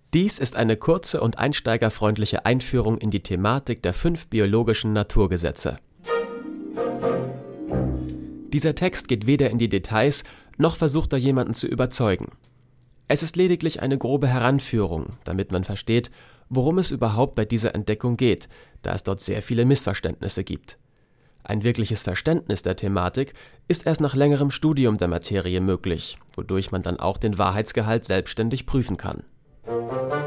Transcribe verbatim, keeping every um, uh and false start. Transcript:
Dies ist eine kurze und einsteigerfreundliche Einführung in die Thematik der fünf biologischen Naturgesetze. Dieser Text geht weder in die Details, noch versucht er jemanden zu überzeugen. Es ist lediglich eine grobe Heranführung, damit man versteht, worum es überhaupt bei dieser Entdeckung geht, da es dort sehr viele Missverständnisse gibt. Ein wirkliches Verständnis der Thematik ist erst nach längerem Studium der Materie möglich, wodurch man dann auch den Wahrheitsgehalt selbstständig prüfen kann.